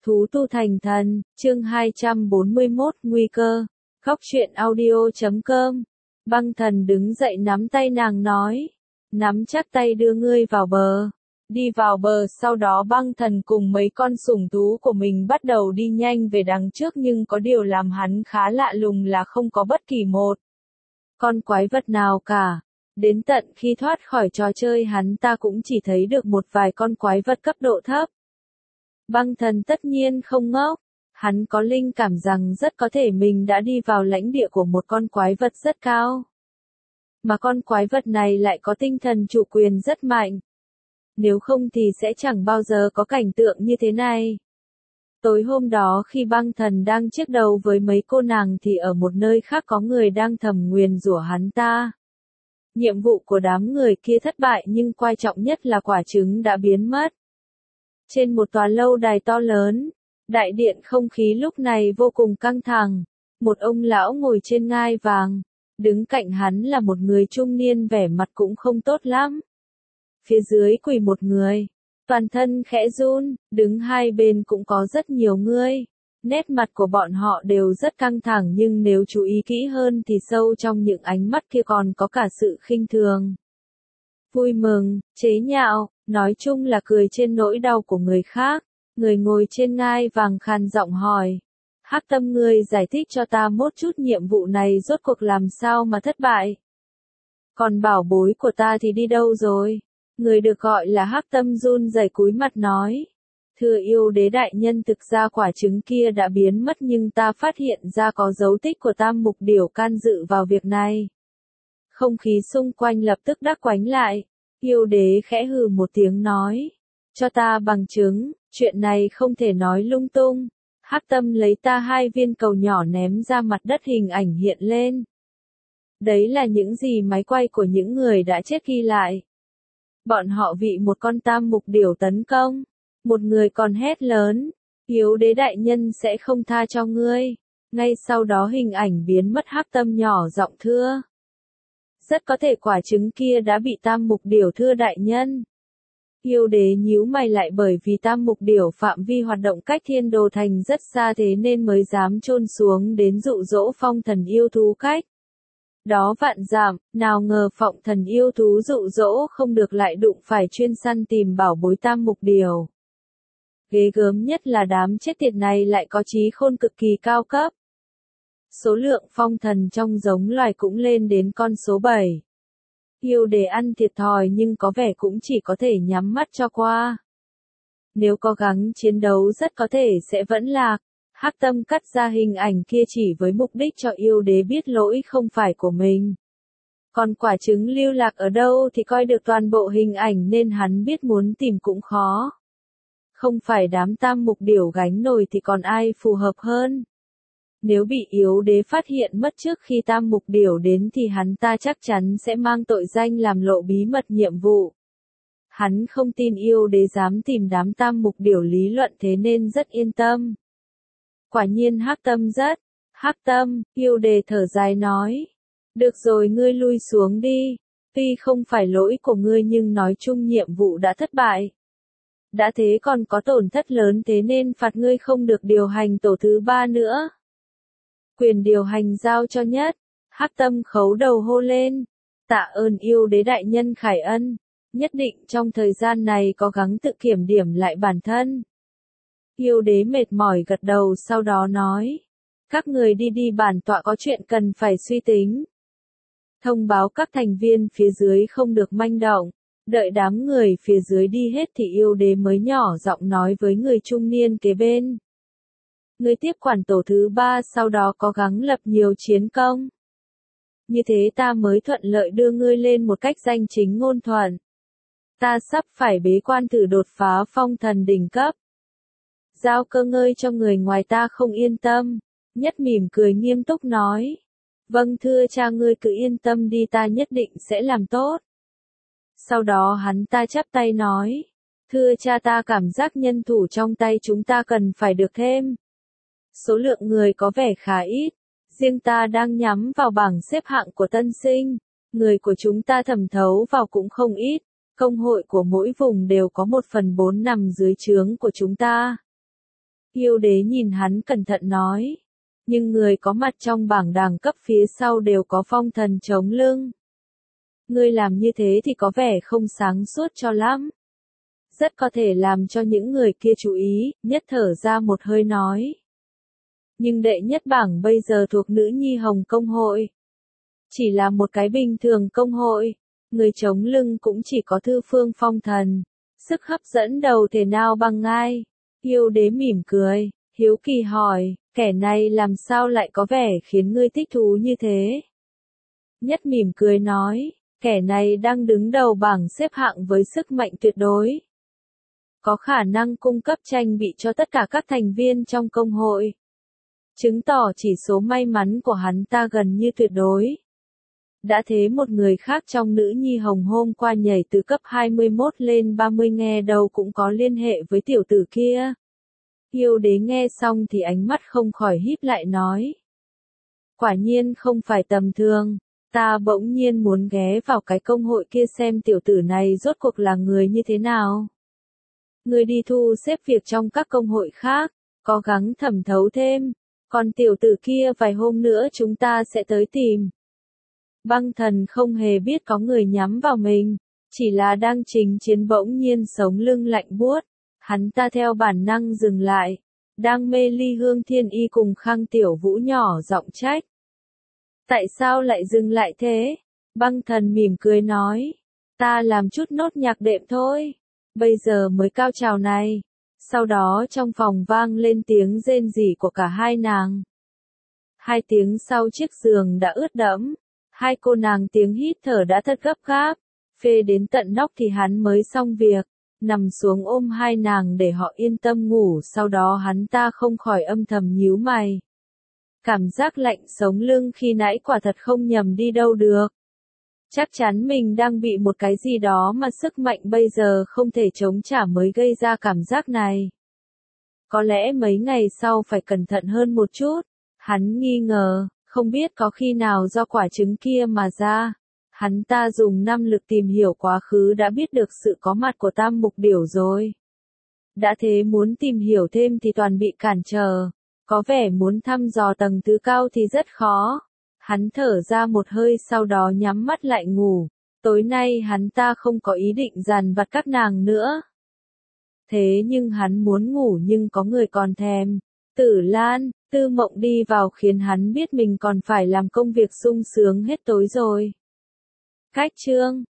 Thú tu thành thần, chương 241, nguy cơ. Khóc chuyện audio.com. Băng thần đứng dậy nắm tay nàng nói. Nắm chắc tay đưa ngươi vào bờ. Đi vào bờ, sau đó băng thần cùng mấy con sủng thú của mình bắt đầu đi nhanh về đằng trước, nhưng có điều làm hắn khá lạ lùng là không có bất kỳ một con quái vật nào cả. Đến tận khi thoát khỏi trò chơi, hắn ta cũng chỉ thấy được một vài con quái vật cấp độ thấp. Băng thần tất nhiên không ngốc, hắn có linh cảm rằng rất có thể mình đã đi vào lãnh địa của một con quái vật rất cao. Mà con quái vật này lại có tinh thần chủ quyền rất mạnh. Nếu không thì sẽ chẳng bao giờ có cảnh tượng như thế này. Tối hôm đó khi băng thần đang chiếc đầu với mấy cô nàng thì ở một nơi khác có người đang thầm nguyền rủa hắn ta. Nhiệm vụ của đám người kia thất bại, nhưng quan trọng nhất là quả trứng đã biến mất. Trên một tòa lâu đài to lớn, đại điện không khí lúc này vô cùng căng thẳng. Một ông lão ngồi trên ngai vàng, đứng cạnh hắn là một người trung niên vẻ mặt cũng không tốt lắm. Phía dưới quỳ một người, toàn thân khẽ run, đứng hai bên cũng có rất nhiều người. Nét mặt của bọn họ đều rất căng thẳng, nhưng nếu chú ý kỹ hơn thì sâu trong những ánh mắt kia còn có cả sự khinh thường, vui mừng, chế nhạo, nói chung là cười trên nỗi đau của người khác. Người ngồi trên ngai vàng khàn giọng hỏi. Hắc Tâm, ngươi giải thích cho ta một chút, nhiệm vụ này rốt cuộc làm sao mà thất bại? Còn bảo bối của ta thì đi đâu rồi? Người được gọi là Hắc Tâm run rẩy cúi mặt nói. Thưa yêu đế đại nhân, thực ra quả trứng kia đã biến mất, nhưng ta phát hiện ra có dấu tích của Tam Mục Điểu can dự vào việc này. Không khí xung quanh lập tức đắc quánh lại. Yêu đế khẽ hừ một tiếng nói. Cho ta bằng chứng, chuyện này không thể nói lung tung. Hắc Tâm lấy ta 2 viên cầu nhỏ ném ra mặt đất, hình ảnh hiện lên. Đấy là những gì máy quay của những người đã chết ghi lại. Bọn họ bị một con Tam Mục Điểu tấn công. Một người còn hét lớn. Yêu đế đại nhân sẽ không tha cho ngươi. Ngay sau đó hình ảnh biến mất. Hắc Tâm nhỏ giọng thưa. Rất có thể quả trứng kia đã bị Tam Mục Điểu, thưa đại nhân. Yêu đế nhíu mày lại, bởi vì Tam Mục Điểu phạm vi hoạt động cách Thiên Đồ Thành rất xa, thế nên mới dám chôn xuống đến dụ dỗ Phong Thần yêu thú cách đó vạn dặm. Nào ngờ Phong Thần yêu thú dụ dỗ không được lại đụng phải chuyên săn tìm bảo bối Tam Mục Điểu. Ghê gớm nhất là đám chết tiệt này lại có trí khôn cực kỳ cao cấp. Số lượng phong thần trong giống loài cũng lên đến con số 7. Yêu đế ăn thiệt thòi, nhưng có vẻ cũng chỉ có thể nhắm mắt cho qua. Nếu cố gắng chiến đấu rất có thể sẽ vẫn lạc. Hắc Tâm cắt ra hình ảnh kia chỉ với mục đích cho yêu đế biết lỗi không phải của mình. Còn quả trứng lưu lạc ở đâu thì coi được toàn bộ hình ảnh nên hắn biết muốn tìm cũng khó. Không phải đám Tam Mục Điểu gánh nổi thì còn ai phù hợp hơn. Nếu bị yêu đế phát hiện mất trước khi Tam Mục Điểu đến thì hắn ta chắc chắn sẽ mang tội danh làm lộ bí mật nhiệm vụ. Hắn không tin yêu đế dám tìm đám Tam Mục Điểu lý luận, thế nên rất yên tâm. Quả nhiên Hắc Tâm, yêu đế thở dài nói. Được rồi, ngươi lui xuống đi. Tuy không phải lỗi của ngươi nhưng nói chung nhiệm vụ đã thất bại. Đã thế còn có tổn thất lớn, thế nên phạt ngươi không được điều hành tổ thứ 3 nữa. Quyền điều hành giao cho Nhất. Hắc Tâm khấu đầu hô lên. Tạ ơn yêu đế đại nhân khải ân. Nhất định trong thời gian này cố gắng tự kiểm điểm lại bản thân. Yêu đế mệt mỏi gật đầu, sau đó nói. Các người đi đi, bản tọa có chuyện cần phải suy tính. Thông báo các thành viên phía dưới không được manh động. Đợi đám người phía dưới đi hết thì yêu đế mới nhỏ giọng nói với người trung niên kế bên. Ngươi tiếp quản tổ thứ 3, sau đó cố gắng lập nhiều chiến công. Như thế ta mới thuận lợi đưa ngươi lên một cách danh chính ngôn thuận. Ta sắp phải bế quan thử đột phá phong thần đỉnh cấp. Giao cơ ngơi cho người ngoài ta không yên tâm. Nhất mỉm cười nghiêm túc nói. Vâng thưa cha, ngươi cứ yên tâm đi, ta nhất định sẽ làm tốt. Sau đó hắn ta chắp tay nói. Thưa cha, ta cảm giác nhân thủ trong tay chúng ta cần phải được thêm. Số lượng người có vẻ khá ít. Riêng ta đang nhắm vào bảng xếp hạng của tân sinh. Người của chúng ta thẩm thấu vào cũng không ít. Công hội của mỗi vùng đều có 1/4 nằm dưới trướng của chúng ta. Yêu đế nhìn hắn cẩn thận nói. Nhưng người có mặt trong bảng đẳng cấp phía sau đều có phong thần chống lưng. Ngươi làm như thế thì có vẻ không sáng suốt cho lắm. Rất có thể làm cho những người kia chú ý, nhất thở ra một hơi nói. Nhưng đệ nhất bảng bây giờ thuộc nữ nhi hồng công hội. Chỉ là một cái bình thường công hội, người chống lưng cũng chỉ có thư phương phong thần. Sức hấp dẫn đầu thể nào bằng ai? Yêu đế mỉm cười, hiếu kỳ hỏi, kẻ này làm sao lại có vẻ khiến ngươi thích thú như thế? Nhất mỉm cười nói, kẻ này đang đứng đầu bảng xếp hạng với sức mạnh tuyệt đối. Có khả năng cung cấp trang bị cho tất cả các thành viên trong công hội. Chứng tỏ chỉ số may mắn của hắn ta gần như tuyệt đối. Đã thế một người khác trong nữ nhi hồng hôm qua nhảy từ cấp 21 lên 30 nghe đâu cũng có liên hệ với tiểu tử kia. Yêu đế nghe xong thì ánh mắt không khỏi híp lại nói. Quả nhiên không phải tầm thường, ta bỗng nhiên muốn ghé vào cái công hội kia xem tiểu tử này rốt cuộc là người như thế nào. Người đi thu xếp việc trong các công hội khác, cố gắng thẩm thấu thêm, còn tiểu tử kia vài hôm nữa chúng ta sẽ tới tìm. Băng thần không hề biết có người nhắm vào mình, chỉ là đang trình chiến bỗng nhiên sống lưng lạnh buốt, hắn ta theo bản năng dừng lại, đang mê ly hương thiên y cùng Khang Tiểu Vũ nhỏ giọng trách. Tại sao lại dừng lại thế? Băng thần mỉm cười nói, ta làm chút nốt nhạc đệm thôi, bây giờ mới cao trào này. Sau đó trong phòng vang lên tiếng rên rỉ của cả hai nàng. 2 tiếng sau chiếc giường đã ướt đẫm. Hai cô nàng tiếng hít thở đã thật gấp gáp, phê đến tận nóc thì hắn mới xong việc, nằm xuống ôm hai nàng để họ yên tâm ngủ, sau đó hắn ta không khỏi âm thầm nhíu mày. Cảm giác lạnh sống lưng khi nãy quả thật không nhầm đi đâu được. Chắc chắn mình đang bị một cái gì đó mà sức mạnh bây giờ không thể chống trả mới gây ra cảm giác này. Có lẽ mấy ngày sau phải cẩn thận hơn một chút, hắn nghi ngờ. Không biết có khi nào do quả trứng kia mà ra, hắn ta dùng 5 lực tìm hiểu quá khứ đã biết được sự có mặt của tam mục điểu rồi. Đã thế muốn tìm hiểu thêm thì toàn bị cản trở, có vẻ muốn thăm dò tầng thứ cao thì rất khó. Hắn thở ra một hơi sau đó nhắm mắt lại ngủ, tối nay hắn ta không có ý định dằn vặt các nàng nữa. Thế nhưng hắn muốn ngủ nhưng có người còn thèm. Tử Lan, Tư Mộng đi vào khiến hắn biết mình còn phải làm công việc sung sướng hết tối rồi. Cách chương